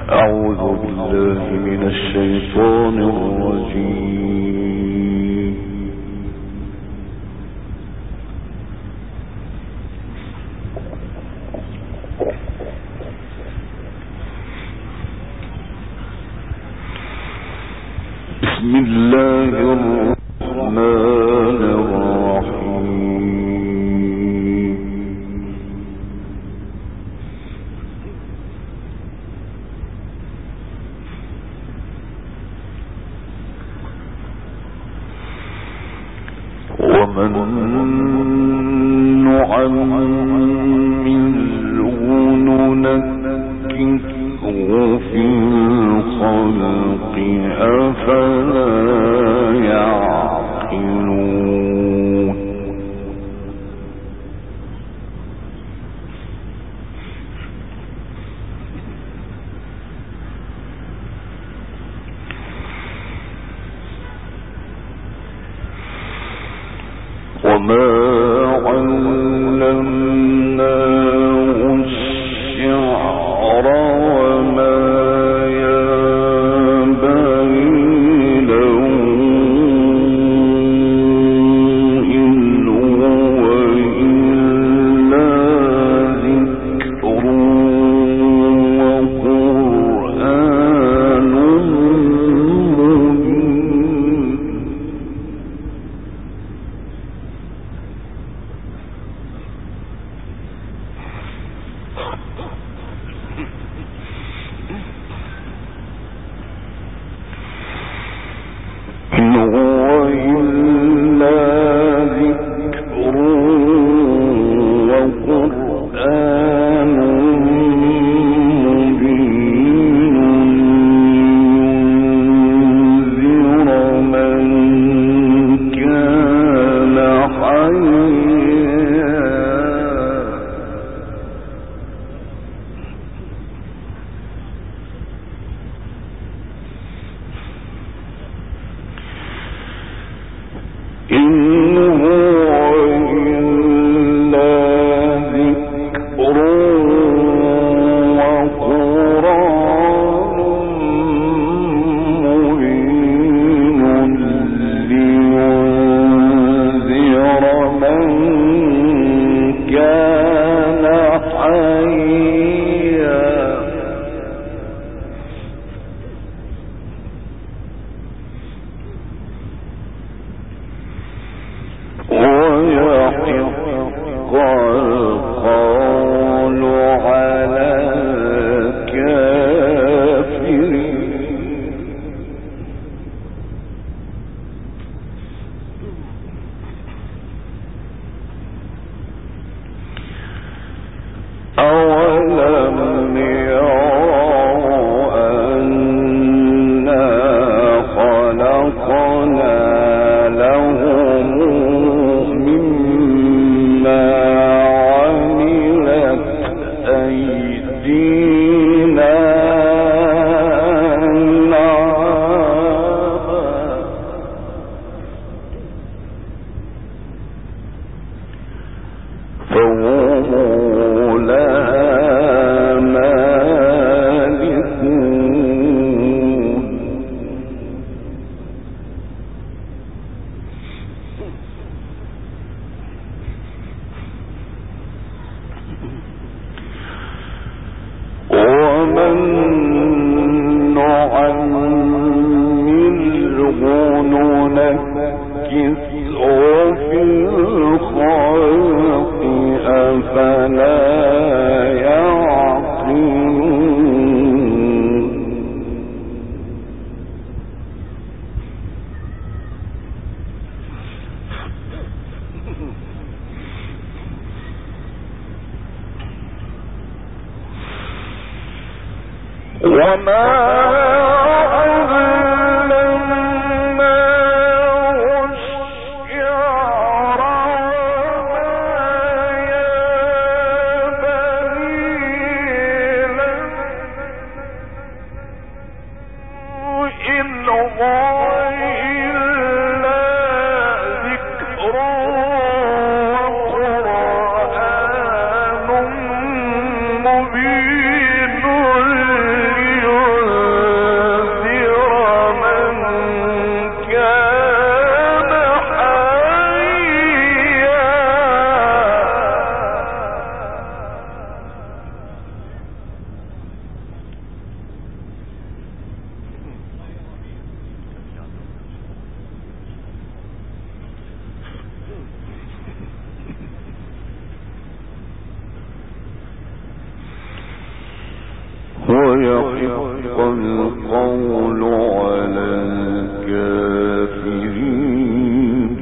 أعوذ بالله من الشيطان الرجيم. بسم الله الرحمن الرحيم. ومن نعمره ننكسه في الخلق أفلا يعقلون. وما علمناه الشعر وما ينبغي له إن هو إلا ذكر وقرآن مبين. إن هو إلا ذكر وقرآن مبين ينذر من كان حيا. إن هو إلا ذكر وقرآن مبين لينذر من كان حيا. ويحق القول على الكافرين. أولم يروا أنا خلقنا لهم مما عملت أيدينا أنعاما فهم لها مالكون. ومن نعمره ننكسه في الخلق أفلا يعقلون. وما علمناه الشعر مبين ويحق القول على الكافرين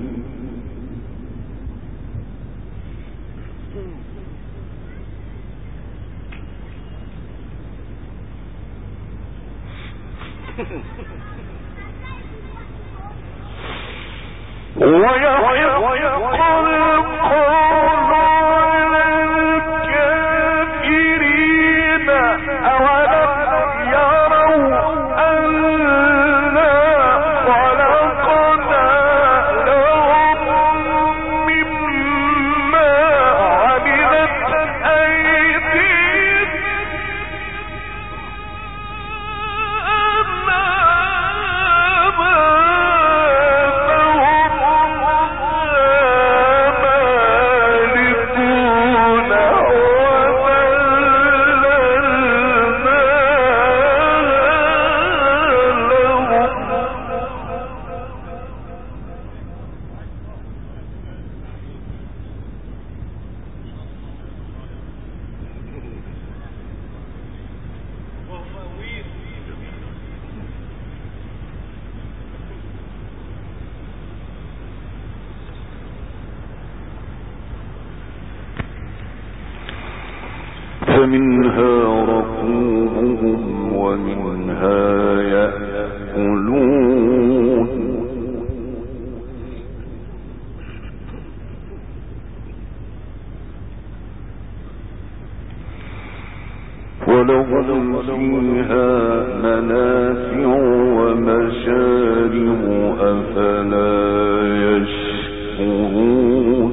فمنها ركوبهم ومنها يأكلون ولهم فيها منافع ومشارب أفلا يشكرون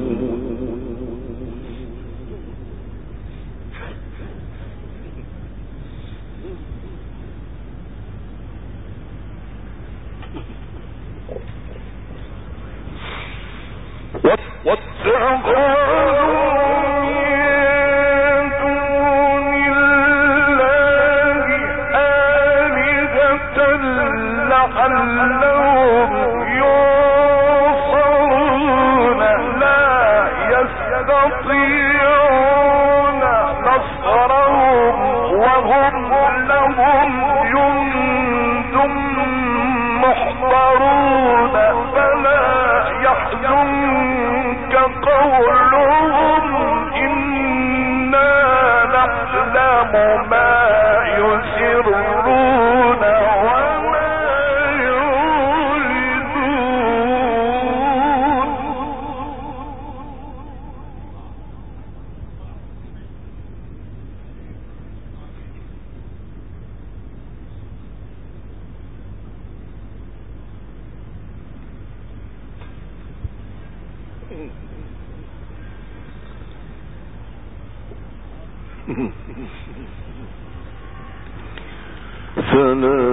فلا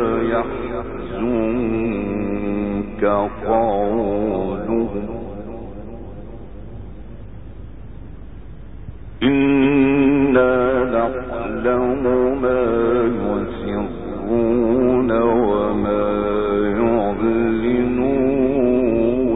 يحزنك قولهم إنا نعلم ما يسرون وما يعلنون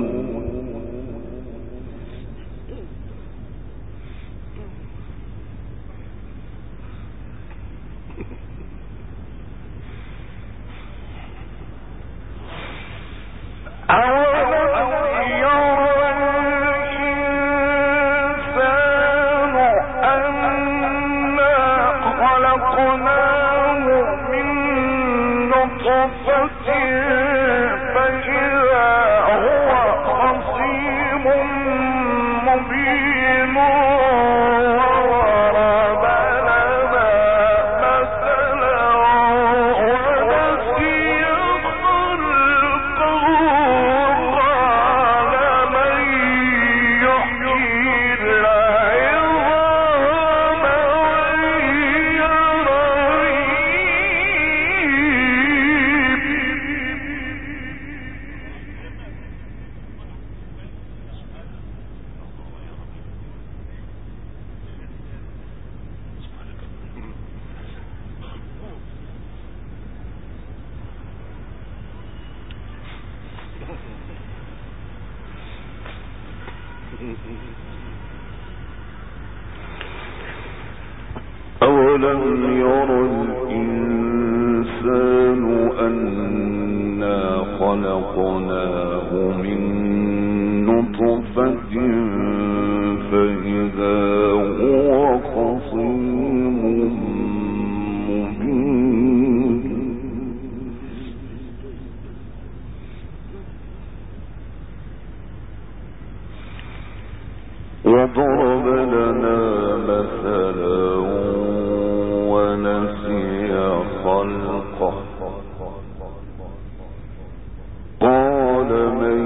وضرب لنا مثلا ونسي خلقه قال من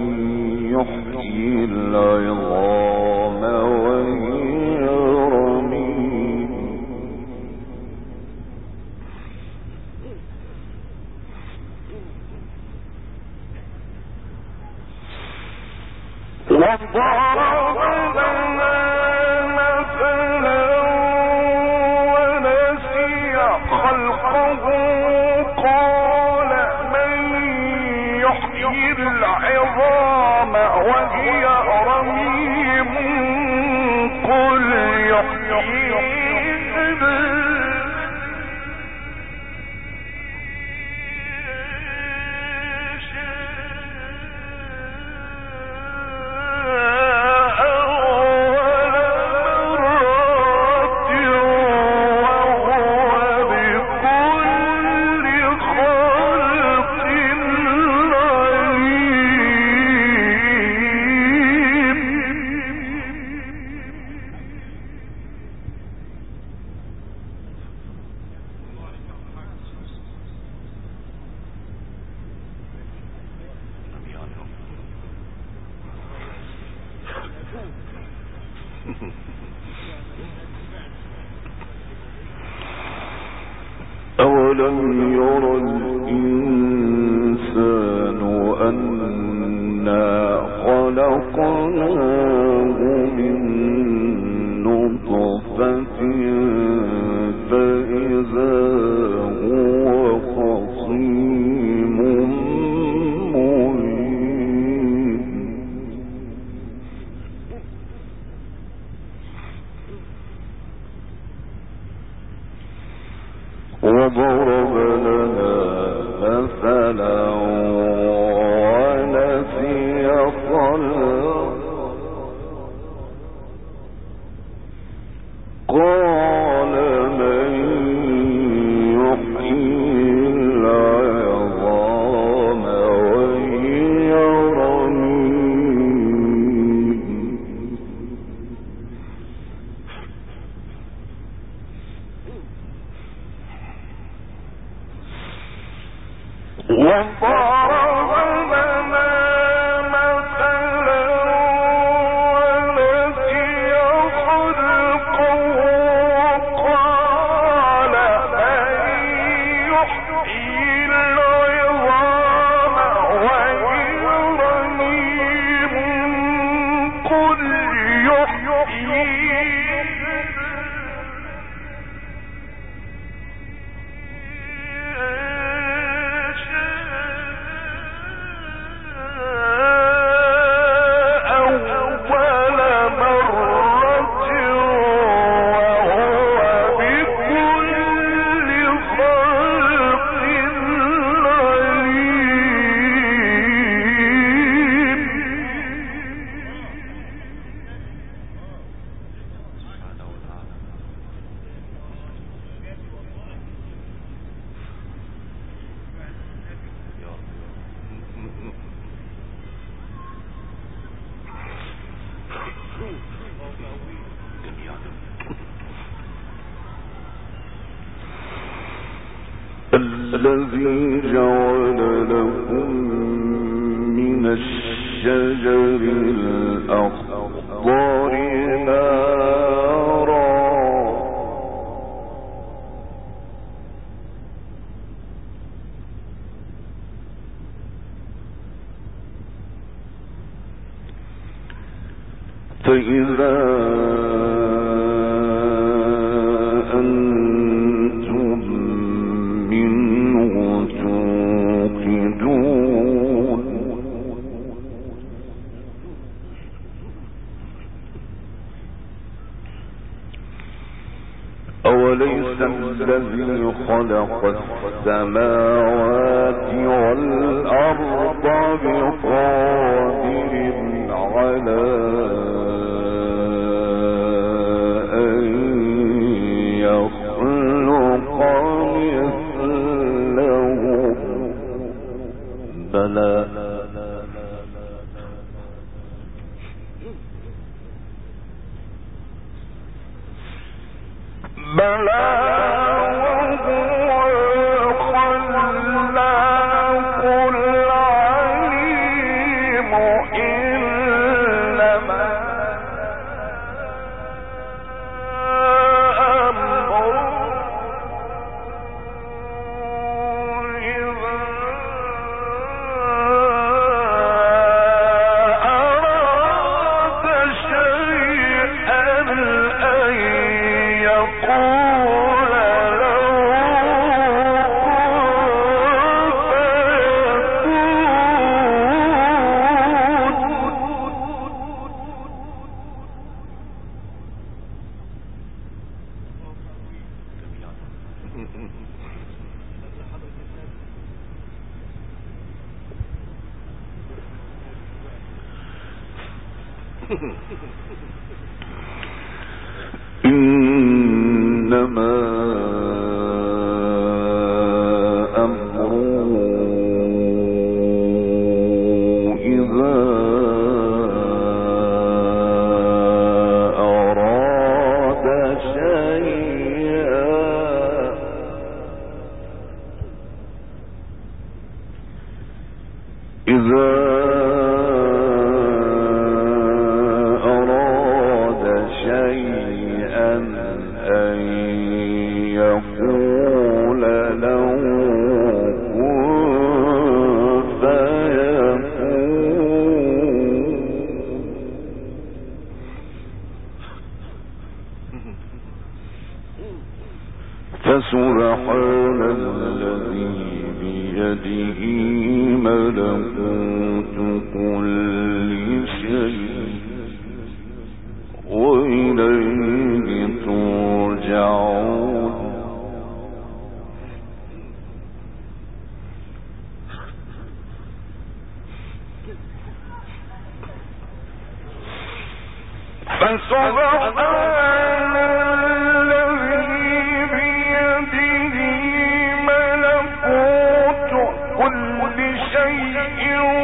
يحيي العظام وهي رميم أولم ير الإنسان أنا خلقناه من نطفة فإذا هو خصيم مبين وضرب لنا مثلا ونسي خلقه قال من يحيي العظام وهي رميم وضرب لنا مثلا ونسي خلقه قال من يحيي العظام وهي رميم قل الذي جعل لكم من الشجر الأخضر نارا فإذا أنتم منه توقدون أوليس أوليس الذي خلق السماوات والأرض بقادر على أن يخلق مثلهم بلى إنما أمره إذا أراد شيئا أن يقول له كن فيكون فسبحان الذي بيده ملكوت كل شيء وإليه ترجعون فسبحان الذي بيده ملكوت كل شيء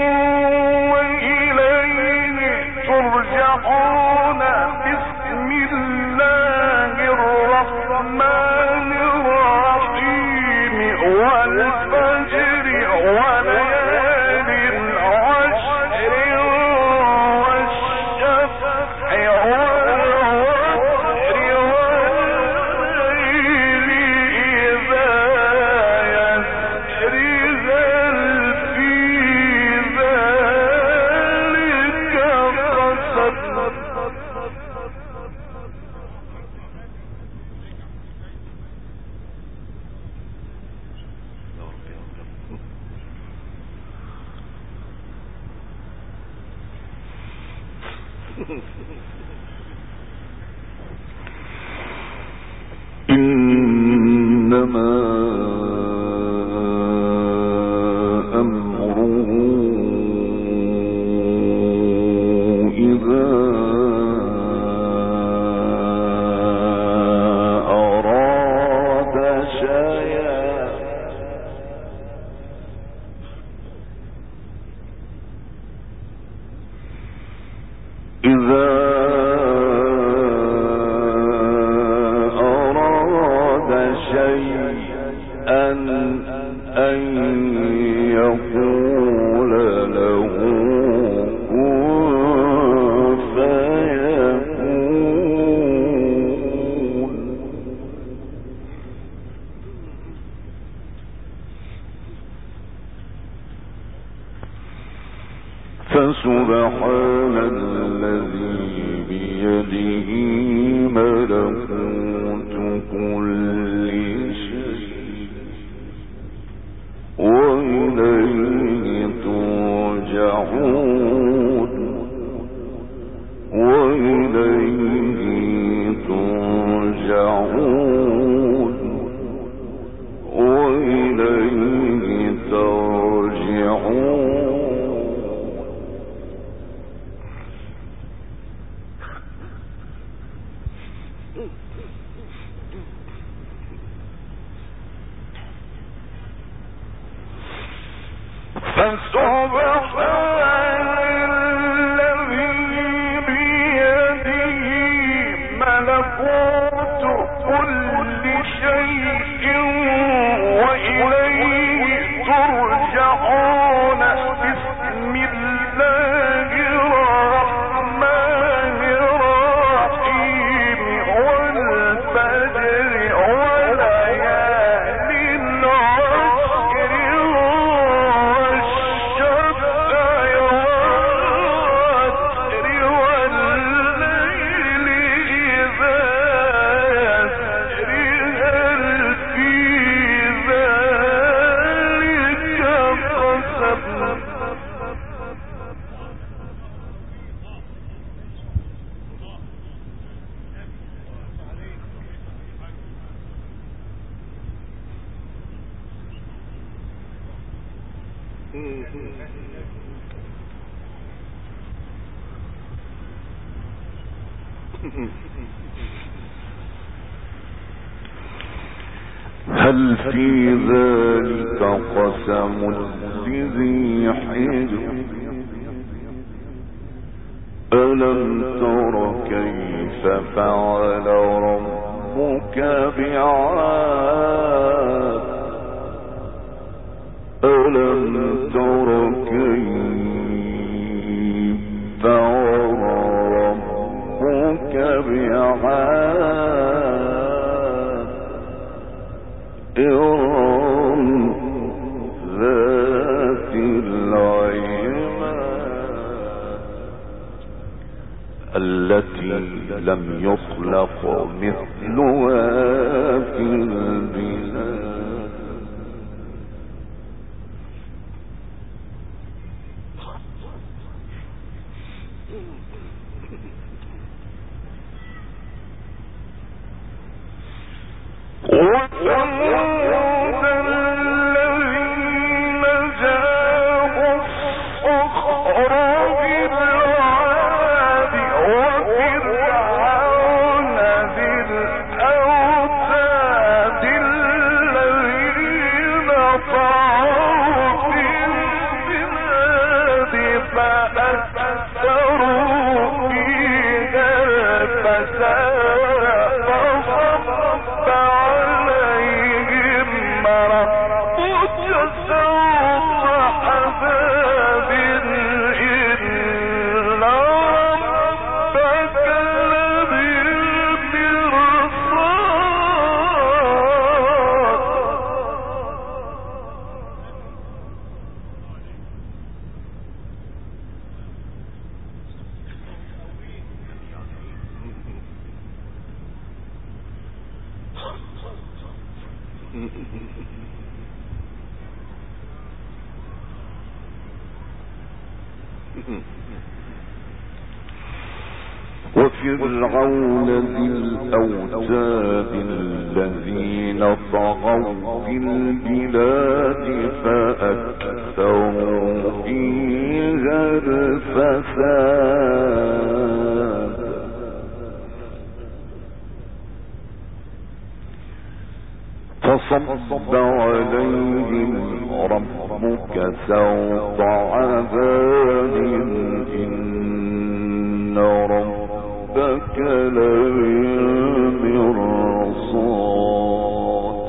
وإليه ترجعون بسم الله الرحمن الرحيم والفجر وليال العشر والشفع والوتر والليل إذا يسر هل في ذلك قسم إنما أمره إذا أراد شيئا أن يقول له كن فيكون فسبحان الذي بيده ملكوت كل شيء وإليه ترجعون وإليه ترجعون هل في ذلك قسم لذي حجر ألم تر كيف فعل ربك بعاد ألم تر كيف فعل ربك بعاد إرم ذات العماد التي لم يخلق مثلها في البلاد وفرعون ذي الأوتاد الذين طغوا في البلاد فأكثروا فيها الفساد فصب عليهم ربك سوط عذاب إن ربك لبالمرصاد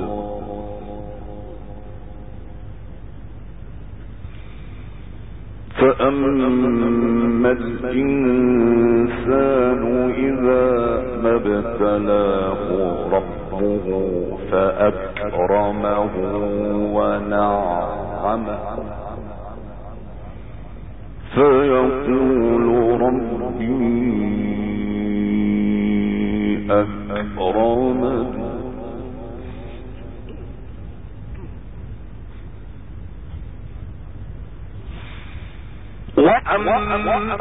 فأما الإنسان إذا ما ابتلاه ربه فأكرمه ونعمه فيقول ربي أكرمن وأما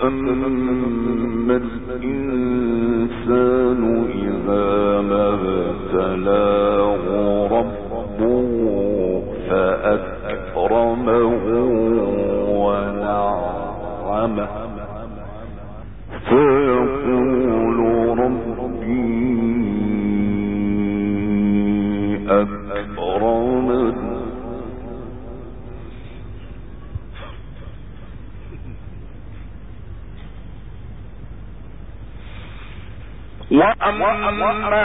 فأما الإنسان إذا ما ابتلاه ربه فأكرمه ونعمه فيقول ربي أكرمن وأما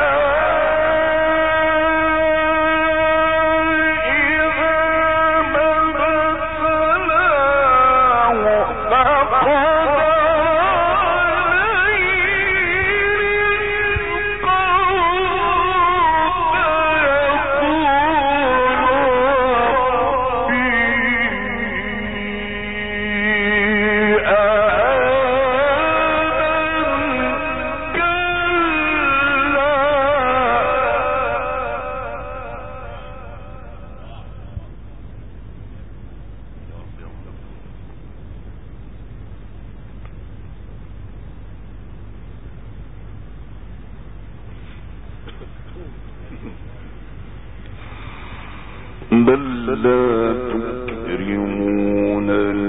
بل لا تكرمون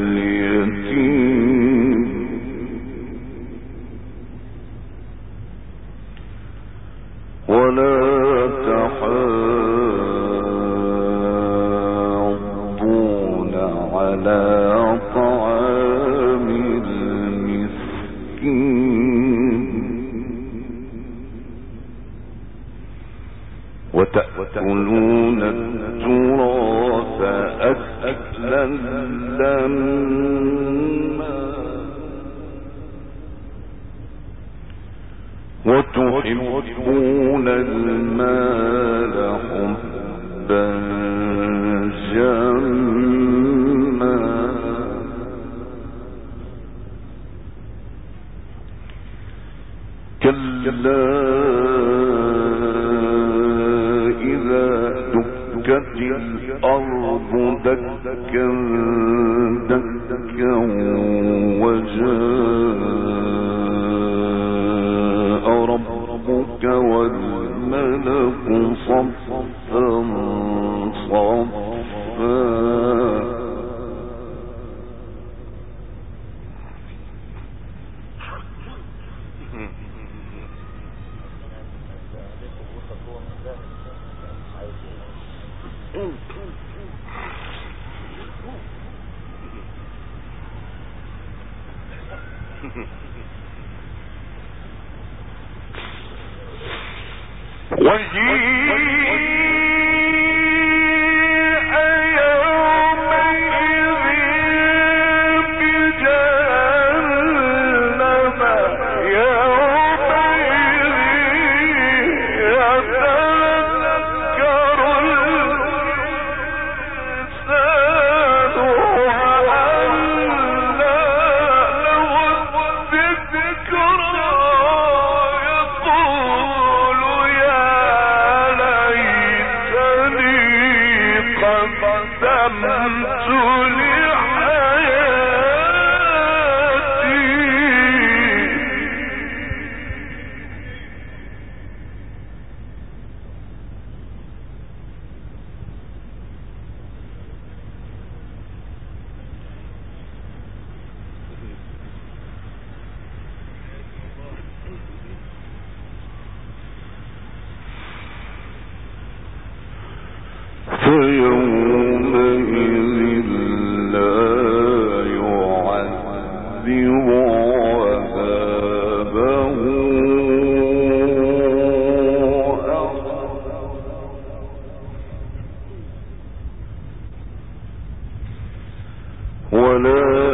اليتيم ولا تحاضون على طعام المسكين وتأكلون التراث أكلا لما وتحبون المال حبا جما كلا إذا دكت الأرض دكا دكا وجاء ربك والملك صفا صفا فيومئذ لا يعذب عذابه ولا